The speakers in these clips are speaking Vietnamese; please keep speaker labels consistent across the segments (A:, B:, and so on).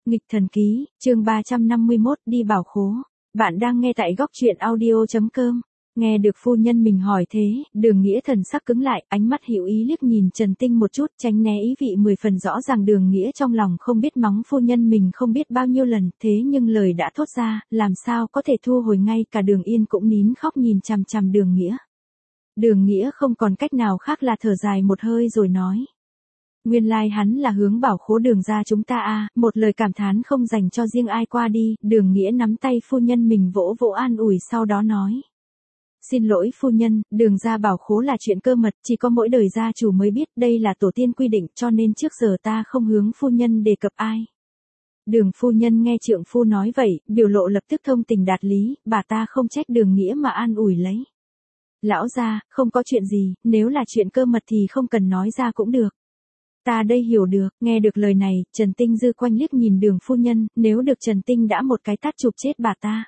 A: Nghịch thần ký, chương 351 đi bảo khố. Bạn đang nghe tại góc truyện audio.com. Nghe được phu nhân mình hỏi thế, Đường Nghĩa thần sắc cứng lại, ánh mắt hữu ý liếc nhìn Trần Tinh một chút, tránh né ý vị 10 phần rõ ràng. Đường Nghĩa trong lòng không biết mắng phu nhân mình không biết bao nhiêu lần, thế nhưng lời đã thốt ra, làm sao có thể thu hồi. Ngay cả Đường Yên cũng nín khóc nhìn chằm chằm Đường Nghĩa. Đường Nghĩa không còn cách nào khác là thở dài một hơi rồi nói. Nguyên lai hắn là hướng bảo khố Đường gia chúng ta a. Một lời cảm thán không dành cho riêng ai qua đi. Đường Nghĩa nắm tay phu nhân mình vỗ vỗ an ủi, sau đó nói. Xin lỗi phu nhân, Đường gia bảo khố là chuyện cơ mật, chỉ có mỗi đời gia chủ mới biết, đây là tổ tiên quy định, cho nên trước giờ ta không hướng phu nhân đề cập ai. Đường phu nhân nghe trượng phu nói vậy, biểu lộ lập tức thông tình đạt lý, bà ta không trách Đường Nghĩa mà an ủi lấy. Lão gia, không có chuyện gì, nếu là chuyện cơ mật thì không cần nói ra cũng được. Ta đây hiểu được. Nghe được lời này, Trần Tinh dư quanh liếc nhìn Đường phu nhân, nếu được Trần Tinh đã một cái tát chụp chết bà ta.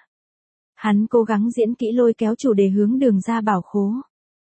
A: Hắn cố gắng diễn kỹ lôi kéo chủ đề hướng Đường ra bảo khố.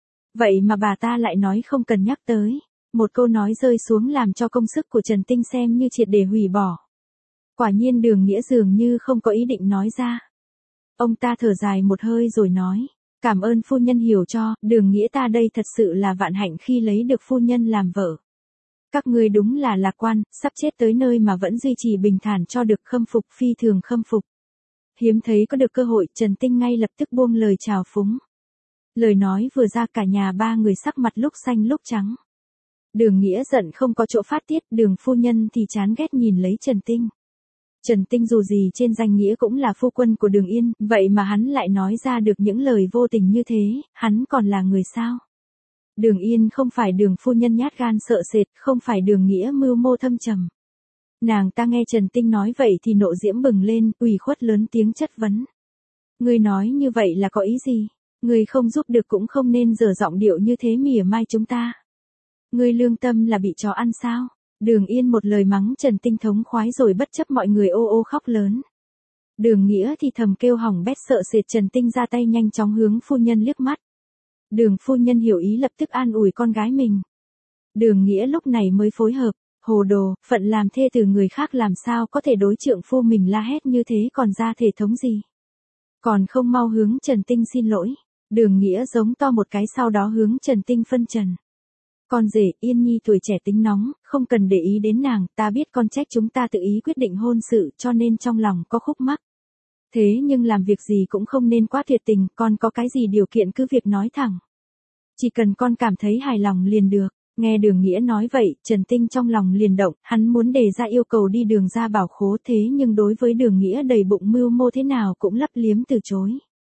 A: Vậy mà bà ta lại nói không cần nhắc tới. Một câu nói rơi xuống làm cho công sức của Trần Tinh xem như triệt để hủy bỏ. Quả nhiên Đường Nghĩa dường như không có ý định nói ra. Ông ta thở dài một hơi rồi nói. Cảm ơn phu nhân hiểu cho, Đường Nghĩa ta đây thật sự là vạn hạnh khi lấy được phu nhân làm vợ. Các ngươi đúng là lạc quan, sắp chết tới nơi mà vẫn duy trì bình thản cho được, khâm phục, phi thường khâm phục. Hiếm thấy có được cơ hội, Trần Tinh ngay lập tức buông lời chào phúng. Lời nói vừa ra cả nhà ba người sắc mặt lúc xanh lúc trắng. Đường Nghĩa giận không có chỗ phát tiết, Đường phu nhân thì chán ghét nhìn lấy Trần Tinh. Trần Tinh dù gì trên danh nghĩa cũng là phu quân của Đường Yên, vậy mà hắn lại nói ra được những lời vô tình như thế, hắn còn là người sao? Đường Yên không phải Đường phu nhân nhát gan sợ sệt, không phải Đường Nghĩa mưu mô thâm trầm. Nàng ta nghe Trần Tinh nói vậy thì nộ diễm bừng lên, ủy khuất lớn tiếng chất vấn. Ngươi nói như vậy là có ý gì? Ngươi không giúp được cũng không nên giở giọng điệu như thế mỉa mai chúng ta. Ngươi lương tâm là bị chó ăn sao? Đường Yên một lời mắng Trần Tinh thống khoái rồi bất chấp mọi người ô ô khóc lớn. Đường Nghĩa thì thầm kêu hỏng bét sợ sệt. Trần Tinh ra tay nhanh chóng hướng phu nhân liếc mắt. Đường phu nhân hiểu ý lập tức an ủi con gái mình. Đường Nghĩa lúc này mới phối hợp. Hồ đồ, phận làm thê từ người khác làm sao có thể đối trượng phu mình la hét như thế, còn ra thể thống gì. Còn không mau hướng Trần Tinh xin lỗi. Đường Nghĩa giống to một cái, sau đó hướng Trần Tinh phân trần. Con rể, Yên Nhi tuổi trẻ tính nóng, không cần để ý đến nàng, ta biết con trách chúng ta tự ý quyết định hôn sự cho nên trong lòng có khúc mắc. Thế nhưng làm việc gì cũng không nên quá tuyệt tình, con có cái gì điều kiện cứ việc nói thẳng. Chỉ cần con cảm thấy hài lòng liền được. Nghe Đường Nghĩa nói vậy, Trần Tinh trong lòng liền động, hắn muốn đề ra yêu cầu đi Đường ra bảo khố, thế nhưng đối với Đường Nghĩa đầy bụng mưu mô thế nào cũng lấp liếm từ chối.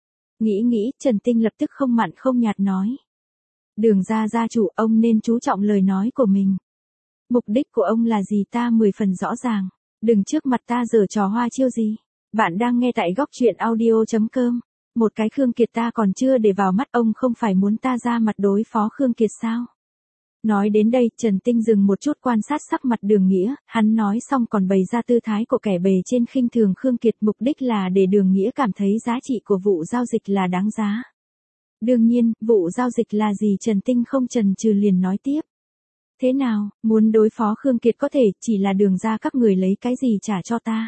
A: Nghĩ, Trần Tinh lập tức không mặn không nhạt nói. Đường ra gia chủ, ông nên chú trọng lời nói của mình. Mục đích của ông là gì ta 10 phần rõ ràng. Đừng trước mặt ta giở trò hoa chiêu gì. Bạn đang nghe tại góc truyện audio.com. Một cái Khương Kiệt ta còn chưa để vào mắt, ông không phải muốn ta ra mặt đối phó Khương Kiệt sao? Nói đến đây, Trần Tinh dừng một chút quan sát sắc mặt Đường Nghĩa, hắn nói xong còn bày ra tư thái của kẻ bề trên khinh thường Khương Kiệt, mục đích là để Đường Nghĩa cảm thấy giá trị của vụ giao dịch là đáng giá. Đương nhiên, vụ giao dịch là gì Trần Tinh không chần chừ liền nói tiếp. Thế nào, muốn đối phó Khương Kiệt có thể, chỉ là Đường ra các người lấy cái gì trả cho ta.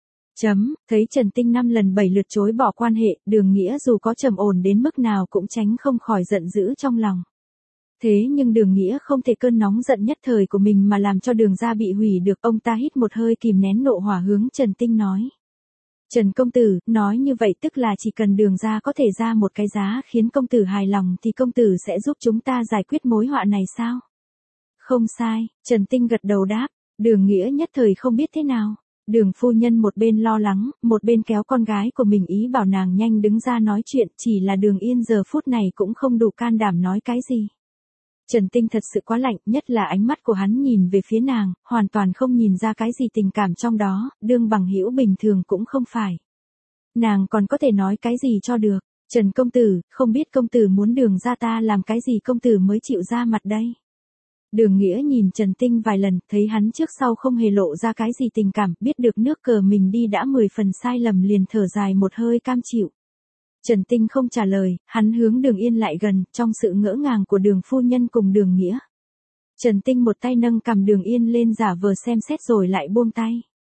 A: Thấy Trần Tinh 5 lần 7 lượt chối bỏ quan hệ, Đường Nghĩa dù có trầm ổn đến mức nào cũng tránh không khỏi giận dữ trong lòng. Thế nhưng Đường Nghĩa không thể cơn nóng giận nhất thời của mình mà làm cho Đường ra bị hủy được, ông ta hít một hơi kìm nén nộ hỏa hướng Trần Tinh nói. Trần công tử, nói như vậy tức là chỉ cần Đường ra có thể ra một cái giá khiến công tử hài lòng thì công tử sẽ giúp chúng ta giải quyết mối họa này sao? Không sai, Trần Tinh gật đầu đáp. Đường Nghĩa nhất thời không biết thế nào. Đường phu nhân một bên lo lắng, một bên kéo con gái của mình ý bảo nàng nhanh đứng ra nói chuyện, chỉ là Đường Yên giờ phút này cũng không đủ can đảm nói cái gì. Trần Tinh thật sự quá lạnh, nhất là ánh mắt của hắn nhìn về phía nàng, hoàn toàn không nhìn ra cái gì tình cảm trong đó, đương bằng hữu bình thường cũng không phải. Nàng còn có thể nói cái gì cho được. Trần công tử, không biết công tử muốn Đường ra ta làm cái gì công tử mới chịu ra mặt đây. Đường Nghĩa nhìn Trần Tinh vài lần, thấy hắn trước sau không hề lộ ra cái gì tình cảm, biết được nước cờ mình đi đã 10 phần sai lầm liền thở dài một hơi cam chịu. Trần Tinh không trả lời, hắn hướng Đường Yên lại gần, trong sự ngỡ ngàng của Đường phu nhân cùng Đường Nghĩa. Trần Tinh một tay nâng cằm Đường Yên lên giả vờ xem xét rồi lại buông tay.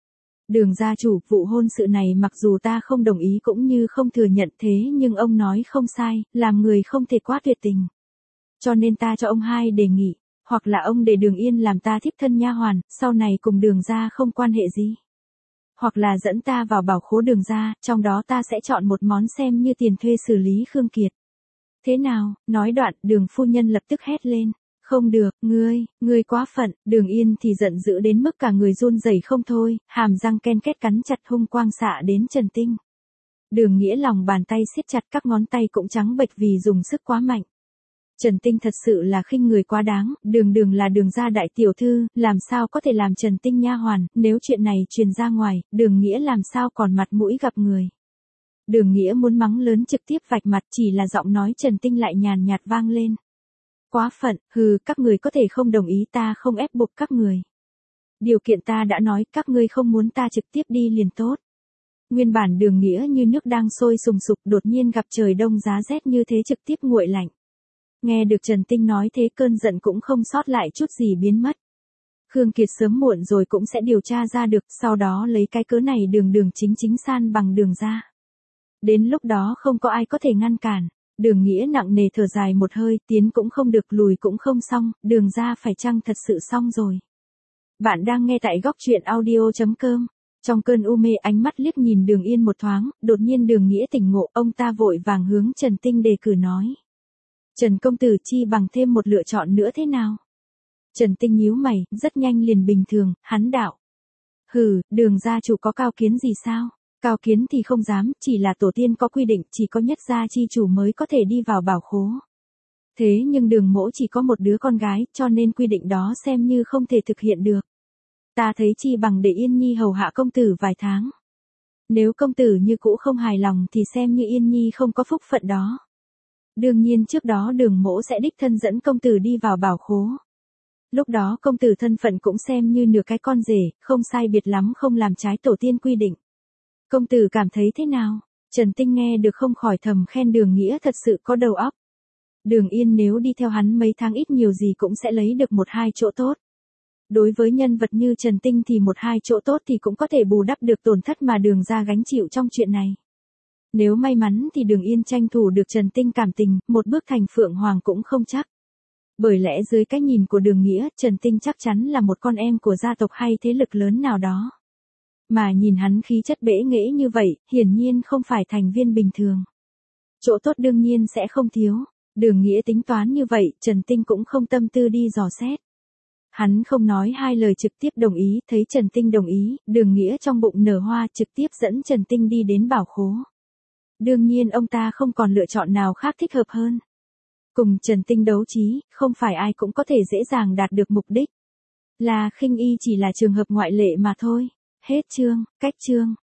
A: Đường gia chủ, vụ hôn sự này mặc dù ta không đồng ý cũng như không thừa nhận thế nhưng ông nói không sai, làm người không thể quá tuyệt tình. Cho nên ta cho ông hai đề nghị, hoặc là ông để Đường Yên làm ta thiếp thân nha hoàn, sau này cùng Đường gia không quan hệ gì. Hoặc là dẫn ta vào bảo khố Đường gia, trong đó ta sẽ chọn một món xem như tiền thuê xử lý Khương Kiệt. Thế nào? Nói đoạn, Đường phu nhân lập tức hét lên. Không được, ngươi quá phận. Đường Yên thì giận dữ đến mức cả người run rẩy không thôi, hàm răng ken két cắn chặt hung quang xạ đến Trần Tinh. Đường Nghĩa lòng bàn tay siết chặt, các ngón tay cũng trắng bệch vì dùng sức quá mạnh. Trần Tinh thật sự là khinh người quá đáng, Đường là Đường gia đại tiểu thư, làm sao có thể làm Trần Tinh nha hoàn, nếu chuyện này truyền ra ngoài, Đường Nghĩa làm sao còn mặt mũi gặp người. Đường Nghĩa muốn mắng lớn trực tiếp vạch mặt, chỉ là giọng nói Trần Tinh lại nhàn nhạt vang lên. Quá phận, hừ, các người có thể không đồng ý, ta không ép buộc các người. Điều kiện ta đã nói, các ngươi không muốn ta trực tiếp đi liền tốt. Nguyên bản Đường Nghĩa như nước đang sôi sùng sục, đột nhiên gặp trời đông giá rét như thế trực tiếp nguội lạnh. Nghe được Trần Tinh nói thế cơn giận cũng không sót lại chút gì biến mất. Khương Kiệt sớm muộn rồi cũng sẽ điều tra ra được, sau đó lấy cái cớ này Đường chính san bằng Đường ra. Đến lúc đó không có ai có thể ngăn cản. Đường Nghĩa nặng nề thở dài một hơi, tiến cũng không được, lùi cũng không xong, Đường ra phải chăng thật sự xong rồi. Bạn đang nghe tại góc truyện audio.com. Trong cơn u mê ánh mắt liếc nhìn Đường Yên một thoáng, đột nhiên Đường Nghĩa tỉnh ngộ, ông ta vội vàng hướng Trần Tinh đề cử nói. Trần công tử, chi bằng thêm một lựa chọn nữa thế nào? Trần Tinh nhíu mày, rất nhanh liền bình thường, hắn đạo. Hừ, Đường gia chủ có cao kiến gì sao? Cao kiến thì không dám, chỉ là tổ tiên có quy định, chỉ có nhất gia chi chủ mới có thể đi vào bảo khố. Thế nhưng Đường mỗ chỉ có một đứa con gái, cho nên quy định đó xem như không thể thực hiện được. Ta thấy chi bằng để Yên Nhi hầu hạ công tử vài tháng. Nếu công tử như cũ không hài lòng thì xem như Yên Nhi không có phúc phận đó. Đương nhiên trước đó Đường mỗ sẽ đích thân dẫn công tử đi vào bảo khố. Lúc đó công tử thân phận cũng xem như nửa cái con rể, không sai biệt lắm, không làm trái tổ tiên quy định. Công tử cảm thấy thế nào? Trần Tinh nghe được không khỏi thầm khen Đường Nghĩa thật sự có đầu óc. Đường Yên nếu đi theo hắn mấy tháng ít nhiều gì cũng sẽ lấy được một hai chỗ tốt. Đối với nhân vật như Trần Tinh thì một hai chỗ tốt thì cũng có thể bù đắp được tổn thất mà Đường ra gánh chịu trong chuyện này. Nếu may mắn thì Đường Yên tranh thủ được Trần Tinh cảm tình, một bước thành Phượng Hoàng cũng không chắc. Bởi lẽ dưới cái nhìn của Đường Nghĩa, Trần Tinh chắc chắn là một con em của gia tộc hay thế lực lớn nào đó. Mà nhìn hắn khí chất bẽ nghễ như vậy, hiển nhiên không phải thành viên bình thường. Chỗ tốt đương nhiên sẽ không thiếu. Đường Nghĩa tính toán như vậy, Trần Tinh cũng không tâm tư đi dò xét. Hắn không nói hai lời trực tiếp đồng ý, thấy Trần Tinh đồng ý, Đường Nghĩa trong bụng nở hoa trực tiếp dẫn Trần Tinh đi đến bảo khố. Đương nhiên ông ta không còn lựa chọn nào khác thích hợp hơn. Cùng Trần Tinh đấu trí, không phải ai cũng có thể dễ dàng đạt được mục đích. Là Khinh Y chỉ là trường hợp ngoại lệ mà thôi. Hết chương, cách chương.